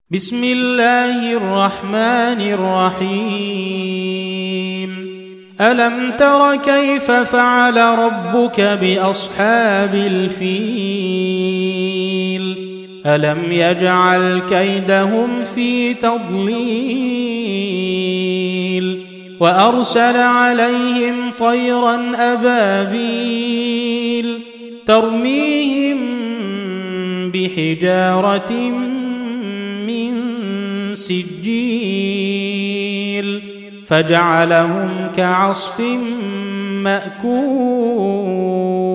بسم الله الرحمن الرحيم ألم تر كيف فعل ربك بأصحاب الفيل ألم يجعل كيدهم في تضليل وأرسل عليهم طيرا أبابيل ترميهم بحجارة من سجيل فجعلهم كعصف مأكول